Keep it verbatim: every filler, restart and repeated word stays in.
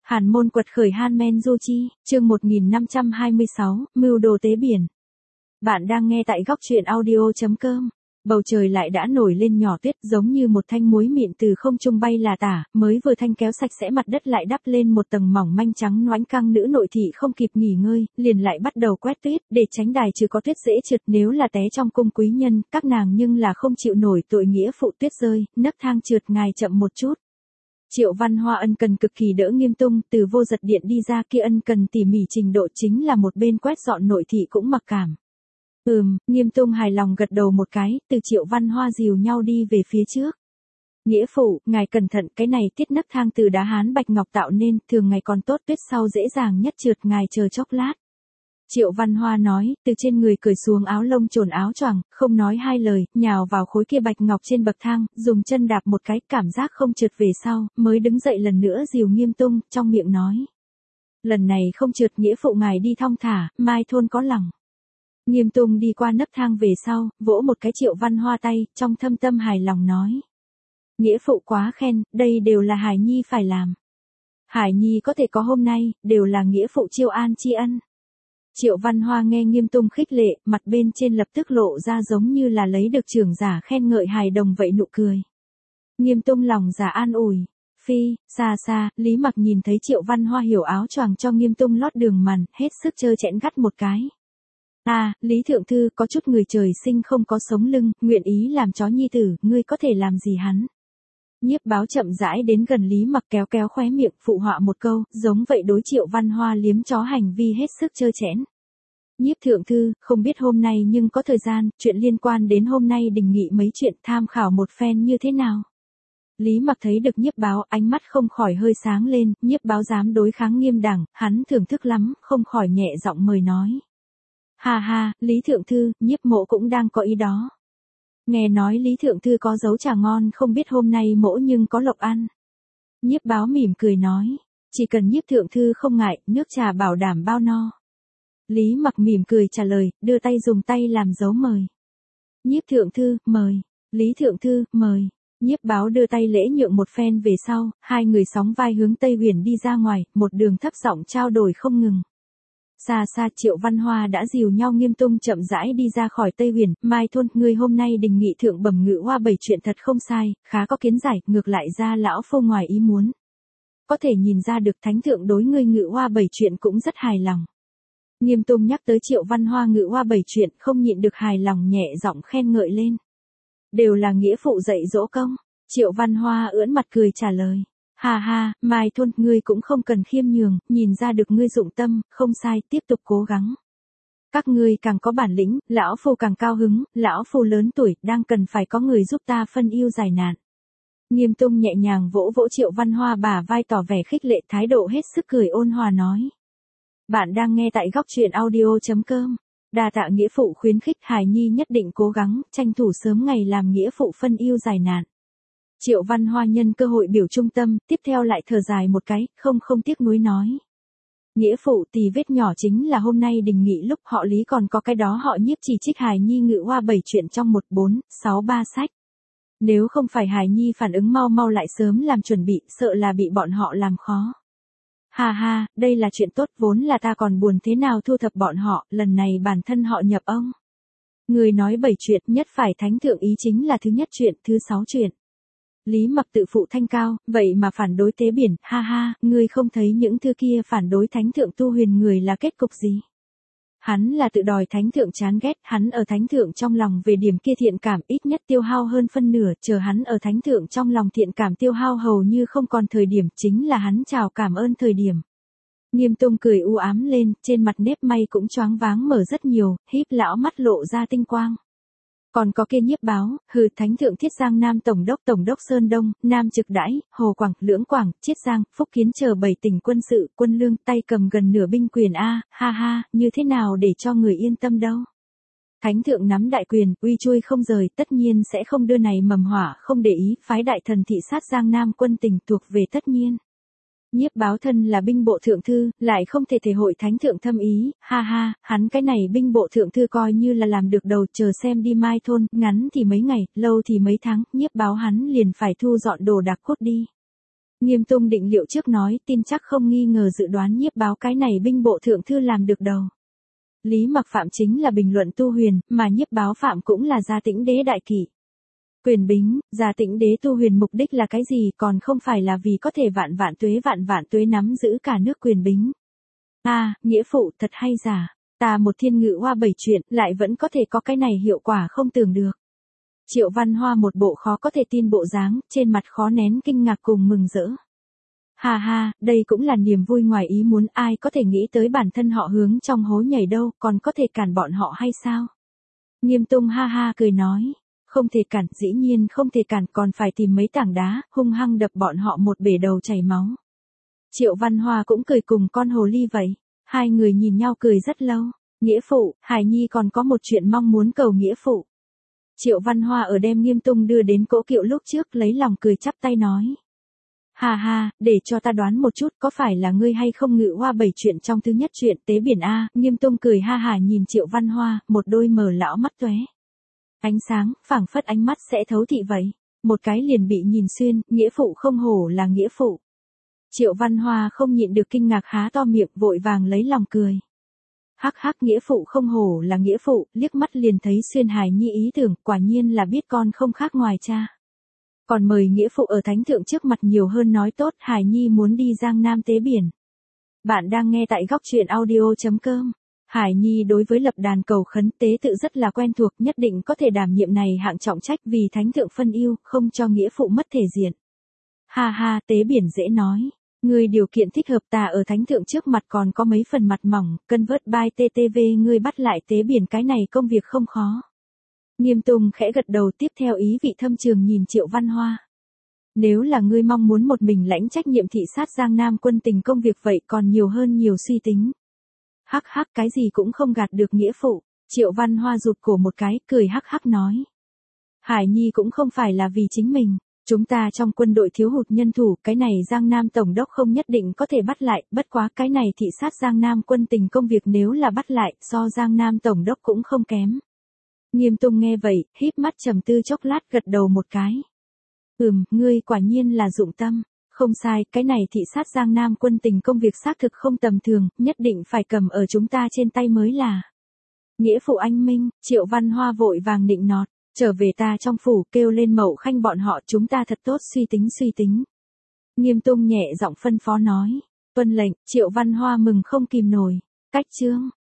Hàn môn quật khởi Hanmen Du Chi, chương một nghìn năm trăm hai mươi sáu, mưu đồ tế biển. Bạn đang nghe tại góc truyện audio chấm com. Bầu trời lại đã nổi lên nhỏ tuyết giống như một thanh muối mịn từ không trung bay là tả, mới vừa thanh kéo sạch sẽ mặt đất lại đắp lên một tầng mỏng manh trắng nõnh căng. Nữ nội thị không kịp nghỉ ngơi, liền lại bắt đầu quét tuyết, để tránh đài trừ có tuyết dễ trượt. Nếu là té trong cung quý nhân, các nàng nhưng là không chịu nổi tội nghĩa phụ tuyết rơi, nấc thang trượt ngài chậm một chút. Triệu Văn Hoa ân cần cực kỳ đỡ Nghiêm Tung, từ vô giật điện đi ra kia ân cần tỉ mỉ trình độ chính là một bên quét dọn nội thị cũng mặc cảm. Ừm, Nghiêm Tung hài lòng gật đầu một cái, từ Triệu Văn Hoa dìu nhau đi về phía trước. Nghĩa phụ, ngài cẩn thận, cái này tiết nấc thang từ đá hán bạch ngọc tạo nên, thường ngày còn tốt, tuyết sau dễ dàng nhất trượt, ngài chờ chốc lát. Triệu Văn Hoa nói, từ trên người cởi xuống áo lông trồn áo choàng, không nói hai lời, nhào vào khối kia bạch ngọc trên bậc thang, dùng chân đạp một cái, cảm giác không trượt về sau, mới đứng dậy lần nữa dìu Nghiêm Tung, trong miệng nói. Lần này không trượt, nghĩa phụ ngài đi thong thả, mai thôn có lòng. Nghiêm Tung đi qua nấc thang về sau, vỗ một cái Triệu Văn Hoa tay, trong thâm tâm hài lòng nói. Nghĩa phụ quá khen, đây đều là Hải Nhi phải làm. Hải Nhi có thể có hôm nay, đều là nghĩa phụ chiêu an tri ân. Triệu Văn Hoa nghe Nghiêm Tung khích lệ, mặt bên trên lập tức lộ ra giống như là lấy được trưởng giả khen ngợi hài đồng vậy nụ cười. Nghiêm Tung lòng giả an ủi. Phi, xa xa, Lý Mặc nhìn thấy Triệu Văn Hoa hiểu áo choàng cho Nghiêm Tung lót đường màn, hết sức trơ chẽn gắt một cái. À, Lý Thượng Thư, có chút người trời sinh không có sống lưng, nguyện ý làm chó nhi tử, ngươi có thể làm gì hắn? Nhiếp Báo chậm rãi đến gần Lý Mặc kéo kéo khóe miệng, phụ họa một câu, giống vậy đối Triệu Văn Hoa liếm chó hành vi hết sức trơ chẽn. Nhiếp Thượng Thư, không biết hôm nay nhưng có thời gian, chuyện liên quan đến hôm nay đình nghị mấy chuyện, tham khảo một phen như thế nào? Lý Mặc thấy được Nhiếp Báo, ánh mắt không khỏi hơi sáng lên, Nhiếp Báo dám đối kháng Nghiêm Đẳng, hắn thưởng thức lắm, không khỏi nhẹ giọng mời nói. Ha ha, Lý Thượng Thư, Nhiếp mỗ cũng đang có ý đó. Nghe nói Lý Thượng Thư có dấu trà ngon, không biết hôm nay mỗ nhưng có lộc ăn. Nhiếp Báo mỉm cười nói, chỉ cần Nhiếp Thượng Thư không ngại, nước trà bảo đảm bao no. Lý Mặc mỉm cười trả lời, đưa tay dùng tay làm dấu mời. Nhiếp Thượng Thư, mời. Lý Thượng Thư, mời. Nhiếp Báo đưa tay lễ nhượng một phen về sau, hai người sóng vai hướng Tây Huyền đi ra ngoài, một đường thấp giọng trao đổi không ngừng. Xa xa Triệu Văn Hoa đã dìu nhau Nghiêm Tung chậm rãi đi ra khỏi Tây Huyền, Mai thôn, ngươi hôm nay đình nghị thượng bẩm ngự hoa bảy chuyện thật không sai, khá có kiến giải, ngược lại ra lão phu ngoài ý muốn. Có thể nhìn ra được thánh thượng đối ngươi ngự hoa bảy chuyện cũng rất hài lòng. Nghiêm Tung nhắc tới Triệu Văn Hoa ngự hoa bảy chuyện, không nhịn được hài lòng nhẹ giọng khen ngợi lên. Đều là nghĩa phụ dạy dỗ công. Triệu Văn Hoa ưỡn mặt cười trả lời. Ha ha, Mai thôn, ngươi cũng không cần khiêm nhường, nhìn ra được ngươi dụng tâm, không sai, tiếp tục cố gắng. Các ngươi càng có bản lĩnh, lão phu càng cao hứng, lão phu lớn tuổi, đang cần phải có người giúp ta phân ưu giải nạn. Nghiêm Tung nhẹ nhàng vỗ vỗ Triệu Văn Hoa bả vai tỏ vẻ khích lệ, thái độ hết sức cười ôn hòa nói. Bạn đang nghe tại góc truyện audio chấm com. Đa tạ nghĩa phụ khuyến khích, Hải Nhi nhất định cố gắng, tranh thủ sớm ngày làm nghĩa phụ phân ưu giải nạn. Triệu Văn Hoa nhân cơ hội biểu trung tâm, tiếp theo lại thở dài một cái, không không tiếc nuối nói. Nghĩa phụ, tì vết nhỏ chính là hôm nay đình nghị lúc họ Lý còn có cái đó họ Nhiếp chỉ trích Hải Nhi ngự hoa bảy chuyện trong một bốn sáu ba sách. Nếu không phải Hải Nhi phản ứng mau mau lại sớm làm chuẩn bị, sợ là bị bọn họ làm khó. Ha ha, đây là chuyện tốt, vốn là ta còn buồn thế nào thu thập bọn họ, lần này bản thân họ nhập ông. Người nói bảy chuyện, nhất phải thánh thượng ý chính là thứ nhất chuyện, thứ sáu chuyện. Lý Mặc tự phụ thanh cao, vậy mà phản đối tế biển, ha ha, ngươi không thấy những thứ kia phản đối thánh thượng tu huyền người là kết cục gì? Hắn là tự đòi thánh thượng chán ghét, hắn ở thánh thượng trong lòng về điểm kia thiện cảm ít nhất tiêu hao hơn phân nửa, chờ hắn ở thánh thượng trong lòng thiện cảm tiêu hao hầu như không còn thời điểm, chính là hắn chào cảm ơn thời điểm. Nghiêm Tung cười u ám lên, trên mặt nếp may cũng choáng váng mở rất nhiều, híp lão mắt lộ ra tinh quang. Còn có kia Nhiếp Báo, hừ, thánh thượng Thiết Giang Nam Tổng đốc Tổng đốc Sơn Đông, Nam Trực Đãi, Hồ Quảng, Lưỡng Quảng, Chiết Giang, Phúc Kiến chờ bảy tỉnh quân sự, quân lương, tay cầm gần nửa binh quyền a, ha ha, như thế nào để cho người yên tâm đâu. Thánh thượng nắm đại quyền, uy chui không rời, tất nhiên sẽ không đưa này mầm hỏa, không để ý, phái đại thần thị sát Giang Nam quân tình thuộc về tất nhiên. Nhiếp Báo thân là binh bộ thượng thư, lại không thể thể hội thánh thượng thâm ý, ha ha, hắn cái này binh bộ thượng thư coi như là làm được đầu, chờ xem đi Mai thôn, ngắn thì mấy ngày, lâu thì mấy tháng, Nhiếp Báo hắn liền phải thu dọn đồ đạc cốt đi. Nghiêm Tung định liệu trước nói, tin chắc không nghi ngờ dự đoán nhiếp báo cái này binh bộ thượng thư làm được đầu. Lý Mặc Phạm chính là bình luận Tu Huyền, mà nhiếp báo Phạm cũng là Gia Tĩnh Đế đại kỷ. Quyền bính, Gia Tĩnh Đế Tu Huyền mục đích là cái gì, còn không phải là vì có thể vạn vạn tuế vạn vạn tuế nắm giữ cả nước quyền bính. A, à, nghĩa phụ, thật hay giả. Ta một thiên ngự hoa bảy chuyện, lại vẫn có thể có cái này hiệu quả không tưởng được. Triệu Văn Hoa một bộ khó có thể tin bộ dáng, trên mặt khó nén kinh ngạc cùng mừng rỡ. Ha ha, đây cũng là niềm vui ngoài ý muốn, ai có thể nghĩ tới bản thân họ hướng trong hố nhảy đâu, còn có thể cản bọn họ hay sao? Nghiêm Tung ha ha cười nói, không thể cản, dĩ nhiên không thể cản, còn phải tìm mấy tảng đá, hung hăng đập bọn họ một bể đầu chảy máu. Triệu Văn Hoa cũng cười cùng con hồ ly vậy, hai người nhìn nhau cười rất lâu. Nghĩa phụ, Hải Nhi còn có một chuyện mong muốn cầu nghĩa phụ. Triệu Văn Hoa ở đem Nghiêm Tung đưa đến cỗ kiệu lúc trước lấy lòng cười chắp tay nói. Ha ha, để cho ta đoán một chút, có phải là ngươi hay không ngự hoa bảy chuyện trong thứ nhất chuyện tế biển A? Nghiêm Tung cười ha hả nhìn Triệu Văn Hoa, một đôi mờ lão mắt tóe ánh sáng, phảng phất ánh mắt sẽ thấu thị vậy. Một cái liền bị nhìn xuyên, nghĩa phụ không hổ là nghĩa phụ. Triệu Văn Hoa không nhịn được kinh ngạc há to miệng, vội vàng lấy lòng cười. Hắc hắc, nghĩa phụ không hổ là nghĩa phụ, liếc mắt liền thấy xuyên Hải Nhi ý tưởng, quả nhiên là biết con không khác ngoài cha. Còn mời nghĩa phụ ở thánh thượng trước mặt nhiều hơn nói tốt, Hải Nhi muốn đi Giang Nam tế biển. Bạn đang nghe tại góc truyện audio chấm com. Hải Nhi đối với lập đàn cầu khấn tế tự rất là quen thuộc, nhất định có thể đảm nhiệm này hạng trọng trách vì thánh thượng phân ưu, không cho nghĩa phụ mất thể diện. Ha ha, tế biển dễ nói. Ngươi điều kiện thích hợp, ta ở thánh thượng trước mặt còn có mấy phần mặt mỏng, cân vớt bài tê tê vê, ngươi bắt lại tế biển cái này công việc không khó. Nghiêm Tung khẽ gật đầu, tiếp theo ý vị thâm trường nhìn Triệu Văn Hoa. Nếu là ngươi mong muốn một mình lãnh trách nhiệm thị sát Giang Nam quân tình công việc vậy còn nhiều hơn nhiều suy tính. Hắc hắc, cái gì cũng không gạt được nghĩa phụ. Triệu Văn Hoa rụt cổ một cái, cười hắc hắc nói. Hải Nhi cũng không phải là vì chính mình. Chúng ta trong quân đội thiếu hụt nhân thủ, cái này Giang Nam Tổng đốc không nhất định có thể bắt lại, bất quá cái này thị sát Giang Nam quân tình công việc nếu là bắt lại, so Giang Nam Tổng đốc cũng không kém. Nghiêm Tung nghe vậy, híp mắt trầm tư chốc lát, gật đầu một cái. Ừm, ngươi quả nhiên là dụng tâm. Không sai, cái này thị sát Giang Nam quân tình công việc xác thực không tầm thường, nhất định phải cầm ở chúng ta trên tay mới là. Nghĩa phụ anh minh, Triệu Văn Hoa vội vàng nịnh nọt. Trở về ta trong phủ, kêu lên Mậu Khanh bọn họ, chúng ta thật tốt suy tính suy tính. Nghiêm Tung nhẹ giọng phân phó nói. Tuân lệnh, Triệu Văn Hoa mừng không kìm nổi. Cách chương.